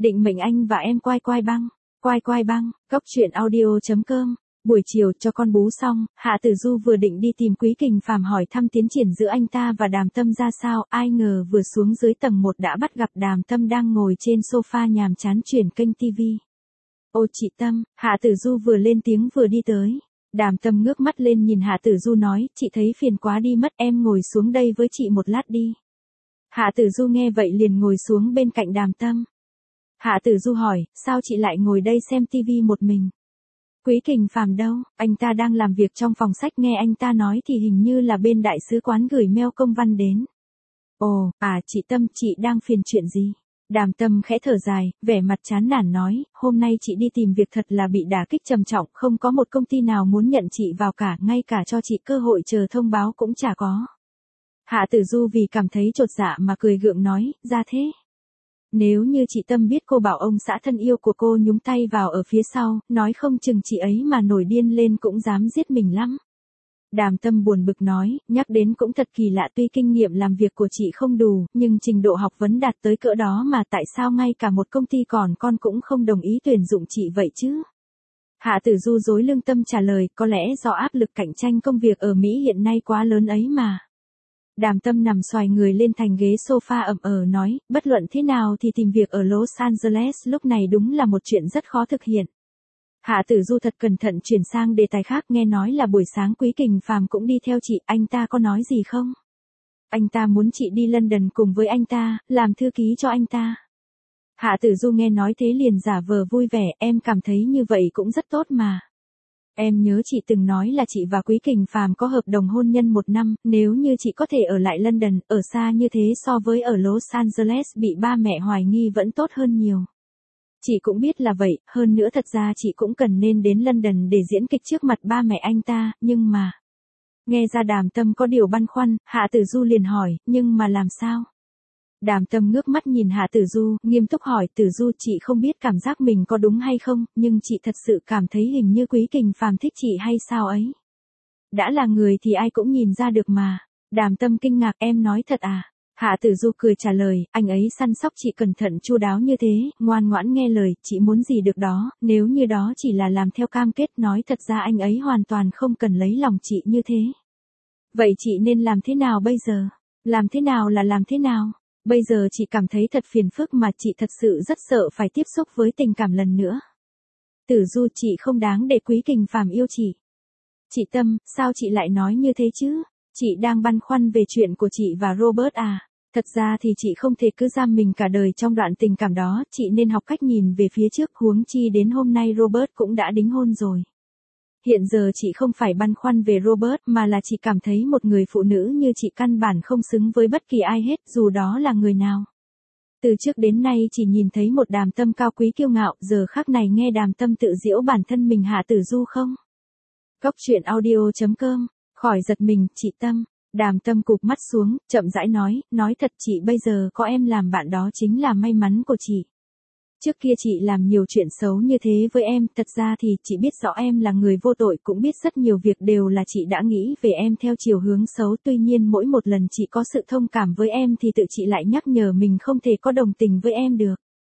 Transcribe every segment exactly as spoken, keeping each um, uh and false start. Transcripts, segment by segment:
định mệnh anh và em quai quai băng, quai quai băng, cốc truyện audio chấm com. Buổi chiều cho con bú xong, Hạ Tử Du vừa định đi tìm Quý Kình Phàm hỏi thăm tiến triển giữa anh ta và Đàm Tâm ra sao, ai ngờ vừa xuống dưới tầng một đã bắt gặp Đàm Tâm đang ngồi trên sofa nhàm chán chuyển kênh tivi. Ô chị Tâm, Hạ Tử Du vừa lên tiếng vừa đi tới. Đàm Tâm ngước mắt lên nhìn Hạ Tử Du nói, chị thấy phiền quá đi mất, em ngồi xuống đây với chị một lát đi. Hạ Tử Du nghe vậy liền ngồi xuống bên cạnh Đàm Tâm. Hạ Tử Du hỏi, sao chị lại ngồi đây xem tivi một mình? Quý Kình Phàm đâu, anh ta đang làm việc trong phòng sách, nghe anh ta nói thì hình như là bên đại sứ quán gửi mail công văn đến. Ồ, à chị Tâm, chị đang phiền chuyện gì? Đàm Tâm khẽ thở dài, vẻ mặt chán nản nói, hôm nay chị đi tìm việc thật là bị đả kích trầm trọng, không có một công ty nào muốn nhận chị vào cả, ngay cả cho chị cơ hội chờ thông báo cũng chả có. Hạ Tử Du vì cảm thấy chột dạ mà cười gượng nói, ra thế. Nếu như chị Tâm biết cô bảo ông xã thân yêu của cô nhúng tay vào ở phía sau, nói không chừng chị ấy mà nổi điên lên cũng dám giết mình lắm. Đàm Tâm buồn bực nói, nhắc đến cũng thật kỳ lạ, tuy kinh nghiệm làm việc của chị không đủ, nhưng trình độ học vấn đạt tới cỡ đó mà tại sao ngay cả một công ty còn con cũng không đồng ý tuyển dụng chị vậy chứ? Hạ Tử Du rối lương tâm trả lời, có lẽ do áp lực cạnh tranh công việc ở Mỹ hiện nay quá lớn ấy mà. Đàm Tâm nằm xoài người lên thành ghế sofa ẩm ờ nói, bất luận thế nào thì tìm việc ở Los Angeles lúc này đúng là một chuyện rất khó thực hiện. Hạ Tử Du thật cẩn thận chuyển sang đề tài khác, nghe nói là buổi sáng Quý Kình Phàm cũng đi theo chị, anh ta có nói gì không? Anh ta muốn chị đi London cùng với anh ta, làm thư ký cho anh ta. Hạ Tử Du nghe nói thế liền giả vờ vui vẻ, em cảm thấy như vậy cũng rất tốt mà. Em nhớ chị từng nói là chị và Quý Kình Phàm có hợp đồng hôn nhân một năm, nếu như chị có thể ở lại London, ở xa như thế so với ở Los Angeles bị ba mẹ hoài nghi vẫn tốt hơn nhiều. Chị cũng biết là vậy, hơn nữa thật ra chị cũng cần nên đến London để diễn kịch trước mặt ba mẹ anh ta, nhưng mà... Nghe ra Đàm Tâm có điều băn khoăn, Hạ Tử Du liền hỏi, nhưng mà làm sao? Đàm Tâm ngước mắt nhìn Hạ Tử Du, nghiêm túc hỏi, Tử Du, chị không biết cảm giác mình có đúng hay không, nhưng chị thật sự cảm thấy hình như Quý Kình Phàm thích chị hay sao ấy? Đã là người thì ai cũng nhìn ra được mà. Đàm Tâm kinh ngạc, em nói thật à? Hạ Tử Du cười trả lời, anh ấy săn sóc chị cẩn thận chu đáo như thế, ngoan ngoãn nghe lời, chị muốn gì được đó, nếu như đó chỉ là làm theo cam kết, nói thật ra anh ấy hoàn toàn không cần lấy lòng chị như thế. Vậy chị nên làm thế nào bây giờ? Làm thế nào là làm thế nào? Bây giờ chị cảm thấy thật phiền phức mà chị thật sự rất sợ phải tiếp xúc với tình cảm lần nữa. Tử Du, chị không đáng để Quý Kình Phàm yêu chị. Chị Tâm, sao chị lại nói như thế chứ? Chị đang băn khoăn về chuyện của chị và Robert à? Thật ra thì chị không thể cứ giam mình cả đời trong đoạn tình cảm đó, chị nên học cách nhìn về phía trước, huống chi đến hôm nay Robert cũng đã đính hôn rồi. Hiện giờ chị không phải băn khoăn về Robert mà là chị cảm thấy một người phụ nữ như chị căn bản không xứng với bất kỳ ai hết, dù đó là người nào. Từ trước đến nay chỉ nhìn thấy một Đàm Tâm cao quý kiêu ngạo, giờ khắc này nghe Đàm Tâm tự giễu bản thân mình. Hạ Tử Du không? Cốc truyện audio chấm com, khỏi giật mình, chị Tâm. Đàm Tâm cụp mắt xuống, chậm rãi nói, nói thật chị bây giờ có em làm bạn đó chính là may mắn của chị. Trước kia chị làm nhiều chuyện xấu như thế với em, thật ra thì chị biết rõ em là người vô tội, cũng biết rất nhiều việc đều là chị đã nghĩ về em theo chiều hướng xấu, tuy nhiên mỗi một lần chị có sự thông cảm với em thì tự chị lại nhắc nhở mình không thể có đồng tình với em được.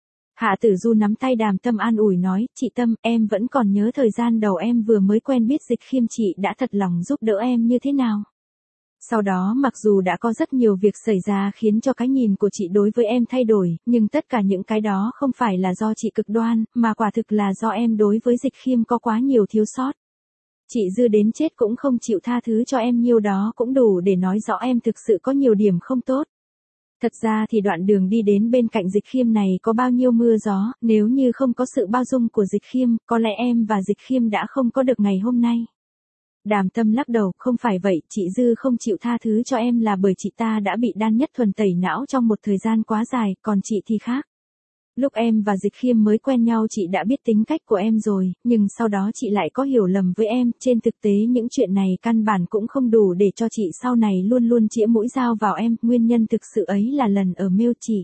Hạ Tử Du nắm tay Đàm Tâm an ủi nói, chị Tâm, em vẫn còn nhớ thời gian đầu em vừa mới quen biết Dịch Khiêm chị đã thật lòng giúp đỡ em như thế nào. Sau đó mặc dù đã có rất nhiều việc xảy ra khiến cho cái nhìn của chị đối với em thay đổi, nhưng tất cả những cái đó không phải là do chị cực đoan, mà quả thực là do em đối với Dịch Khiêm có quá nhiều thiếu sót. Chị dư đến chết cũng không chịu tha thứ cho em, nhiêu đó cũng đủ để nói rõ em thực sự có nhiều điểm không tốt. Thật ra thì đoạn đường đi đến bên cạnh Dịch Khiêm này có bao nhiêu mưa gió, nếu như không có sự bao dung của Dịch Khiêm, có lẽ em và Dịch Khiêm đã không có được ngày hôm nay. Đàm Tâm lắc đầu, không phải vậy, chị Dư không chịu tha thứ cho em là bởi chị ta đã bị đan nhất thuần tẩy não trong một thời gian quá dài, còn chị thì khác. Lúc em và Dịch Khiêm mới quen nhau chị đã biết tính cách của em rồi, nhưng sau đó chị lại có hiểu lầm với em, trên thực tế những chuyện này căn bản cũng không đủ để cho chị sau này luôn luôn chĩa mũi dao vào em, nguyên nhân thực sự ấy là lần ở mail chị.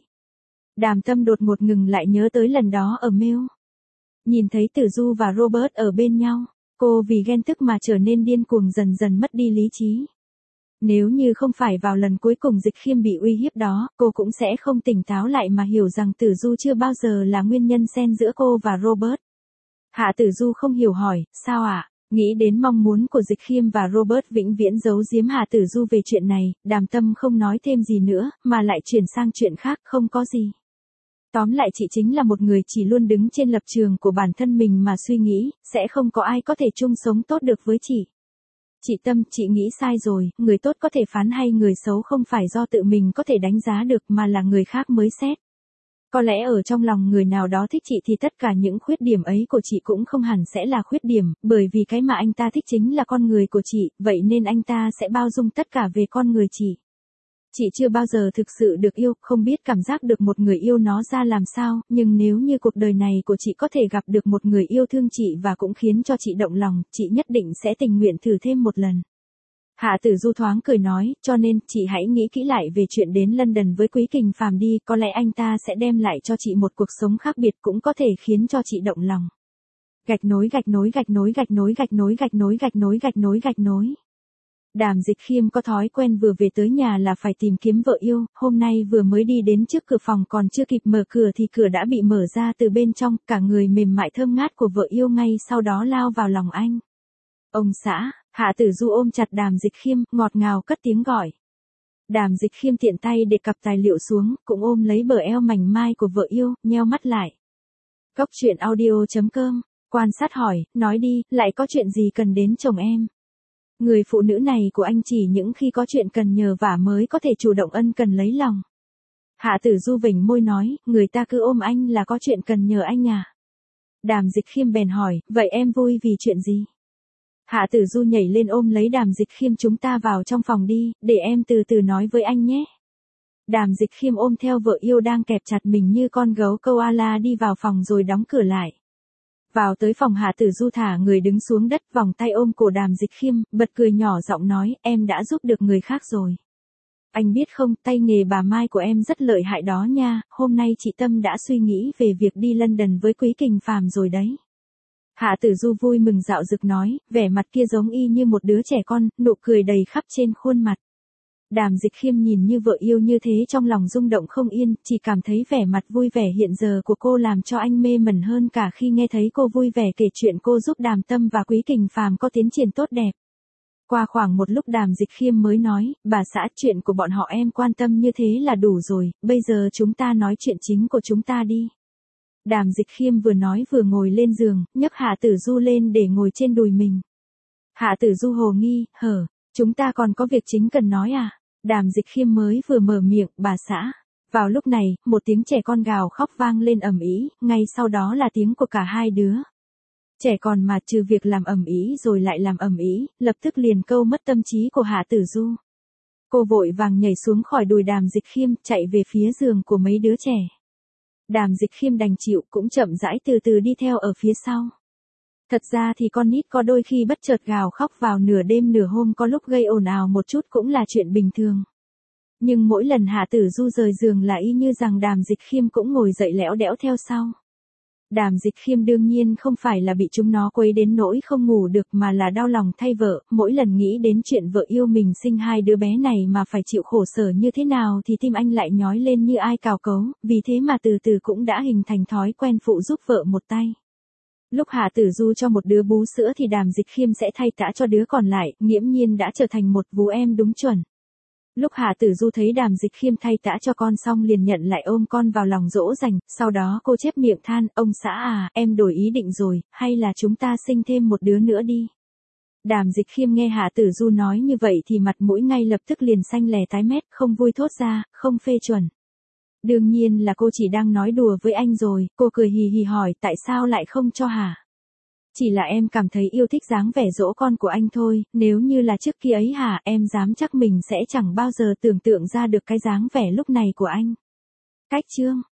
Đàm Tâm đột ngột ngừng lại nhớ tới lần đó ở mail. Nhìn thấy Tử Du và Robert ở bên nhau. Cô vì ghen tức mà trở nên điên cuồng, dần dần mất đi lý trí. Nếu như không phải vào lần cuối cùng Dịch Khiêm bị uy hiếp đó, cô cũng sẽ không tỉnh táo lại mà hiểu rằng Tử Du chưa bao giờ là nguyên nhân xen giữa cô và Robert. Hạ Tử Du không hiểu hỏi, sao ạ? À? Nghĩ đến mong muốn của Dịch Khiêm và Robert vĩnh viễn giấu giếm Hạ Tử Du về chuyện này, Đàm Tâm không nói thêm gì nữa, mà lại chuyển sang chuyện khác, không có gì. Tóm lại chị chính là một người chỉ luôn đứng trên lập trường của bản thân mình mà suy nghĩ, sẽ không có ai có thể chung sống tốt được với chị. Chị Tâm, chị nghĩ sai rồi, người tốt có thể phán hay người xấu không phải do tự mình có thể đánh giá được mà là người khác mới xét. Có lẽ ở trong lòng người nào đó thích chị thì tất cả những khuyết điểm ấy của chị cũng không hẳn sẽ là khuyết điểm, bởi vì cái mà anh ta thích chính là con người của chị, vậy nên anh ta sẽ bao dung tất cả về con người chị. Chị chưa bao giờ thực sự được yêu, không biết cảm giác được một người yêu nó ra làm sao, nhưng nếu như cuộc đời này của chị có thể gặp được một người yêu thương chị và cũng khiến cho chị động lòng, chị nhất định sẽ tình nguyện thử thêm một lần. Hạ Tử Du thoáng cười nói, cho nên, chị hãy nghĩ kỹ lại về chuyện đến London với Quý Kình Phàm đi, có lẽ anh ta sẽ đem lại cho chị một cuộc sống khác biệt cũng có thể khiến cho chị động lòng. Gạch nối gạch nối gạch nối gạch nối gạch nối gạch nối gạch nối gạch nối gạch nối. Đàm Dịch Khiêm có thói quen vừa về tới nhà là phải tìm kiếm vợ yêu, hôm nay vừa mới đi đến trước cửa phòng còn chưa kịp mở cửa thì cửa đã bị mở ra từ bên trong, cả người mềm mại thơm ngát của vợ yêu ngay sau đó lao vào lòng anh. Ông xã, Hạ Tử Du ôm chặt Đàm Dịch Khiêm, ngọt ngào cất tiếng gọi. Đàm Dịch Khiêm tiện tay để cặp tài liệu xuống, cũng ôm lấy bờ eo mảnh mai của vợ yêu, nheo mắt lại. Cốc truyện audio chấm com, quan sát hỏi, nói đi, lại có chuyện gì cần đến chồng em? Người phụ nữ này của anh chỉ những khi có chuyện cần nhờ vả mới có thể chủ động ân cần lấy lòng. Hạ Tử Du vểnh môi nói, người ta cứ ôm anh là có chuyện cần nhờ anh à? Đàm Dịch Khiêm bèn hỏi, vậy em vui vì chuyện gì? Hạ Tử Du nhảy lên ôm lấy Đàm Dịch Khiêm, chúng ta vào trong phòng đi, để em từ từ nói với anh nhé. Đàm Dịch Khiêm ôm theo vợ yêu đang kẹp chặt mình như con gấu koala đi vào phòng rồi đóng cửa lại. Vào tới phòng Hạ Tử Du thả người đứng xuống đất, vòng tay ôm cổ Đàm Dịch Khiêm, bật cười nhỏ giọng nói, em đã giúp được người khác rồi. Anh biết không, tay nghề bà Mai của em rất lợi hại đó nha, hôm nay chị Tâm đã suy nghĩ về việc đi London với Quý Kình Phàm rồi đấy. Hạ Tử Du vui mừng dạo dực nói, vẻ mặt kia giống y như một đứa trẻ con, nụ cười đầy khắp trên khuôn mặt. Đàm Dịch Khiêm nhìn như vợ yêu như thế trong lòng rung động không yên, chỉ cảm thấy vẻ mặt vui vẻ hiện giờ của cô làm cho anh mê mẩn hơn cả khi nghe thấy cô vui vẻ kể chuyện cô giúp Đàm Tâm và Quý Kình Phàm có tiến triển tốt đẹp. Qua khoảng một lúc Đàm Dịch Khiêm mới nói, bà xã, chuyện của bọn họ em quan tâm như thế là đủ rồi, bây giờ chúng ta nói chuyện chính của chúng ta đi. Đàm Dịch Khiêm vừa nói vừa ngồi lên giường, nhấc Hạ Tử Du lên để ngồi trên đùi mình. Hạ Tử Du hồ nghi, hở, chúng ta còn có việc chính cần nói à? Đàm Dịch Khiêm mới vừa mở miệng, bà xã. Vào lúc này, một tiếng trẻ con gào khóc vang lên ầm ĩ, ngay sau đó là tiếng của cả hai đứa. Trẻ con mà trừ việc làm ầm ĩ rồi lại làm ầm ĩ, lập tức liền câu mất tâm trí của Hạ Tử Du. Cô vội vàng nhảy xuống khỏi đùi Đàm Dịch Khiêm, chạy về phía giường của mấy đứa trẻ. Đàm Dịch Khiêm đành chịu, cũng chậm rãi từ từ đi theo ở phía sau. Thật ra thì con nít có đôi khi bất chợt gào khóc vào nửa đêm nửa hôm, có lúc gây ồn ào một chút cũng là chuyện bình thường. Nhưng mỗi lần Hạ Tử Du rời giường là y như rằng Đàm Dịch Khiêm cũng ngồi dậy lẽo đẽo theo sau. Đàm Dịch Khiêm đương nhiên không phải là bị chúng nó quấy đến nỗi không ngủ được mà là đau lòng thay vợ, mỗi lần nghĩ đến chuyện vợ yêu mình sinh hai đứa bé này mà phải chịu khổ sở như thế nào thì tim anh lại nhói lên như ai cào cấu, vì thế mà từ từ cũng đã hình thành thói quen phụ giúp vợ một tay. Lúc Hạ Tử Du cho một đứa bú sữa thì Đàm Dịch Khiêm sẽ thay tã cho đứa còn lại, nghiễm nhiên đã trở thành một vú em đúng chuẩn. Lúc Hạ Tử Du thấy Đàm Dịch Khiêm thay tã cho con xong liền nhận lại ôm con vào lòng dỗ dành, sau đó cô chép miệng than, ông xã à, em đổi ý định rồi, hay là chúng ta sinh thêm một đứa nữa đi. Đàm Dịch Khiêm nghe Hạ Tử Du nói như vậy thì mặt mũi ngay lập tức liền xanh lè tái mét, không vui thốt ra, không phê chuẩn. Đương nhiên là cô chỉ đang nói đùa với anh rồi, cô cười hì hì hỏi tại sao lại không cho hả? Chỉ là em cảm thấy yêu thích dáng vẻ dỗ con của anh thôi, nếu như là trước kia ấy hả, em dám chắc mình sẽ chẳng bao giờ tưởng tượng ra được cái dáng vẻ lúc này của anh. Cách chương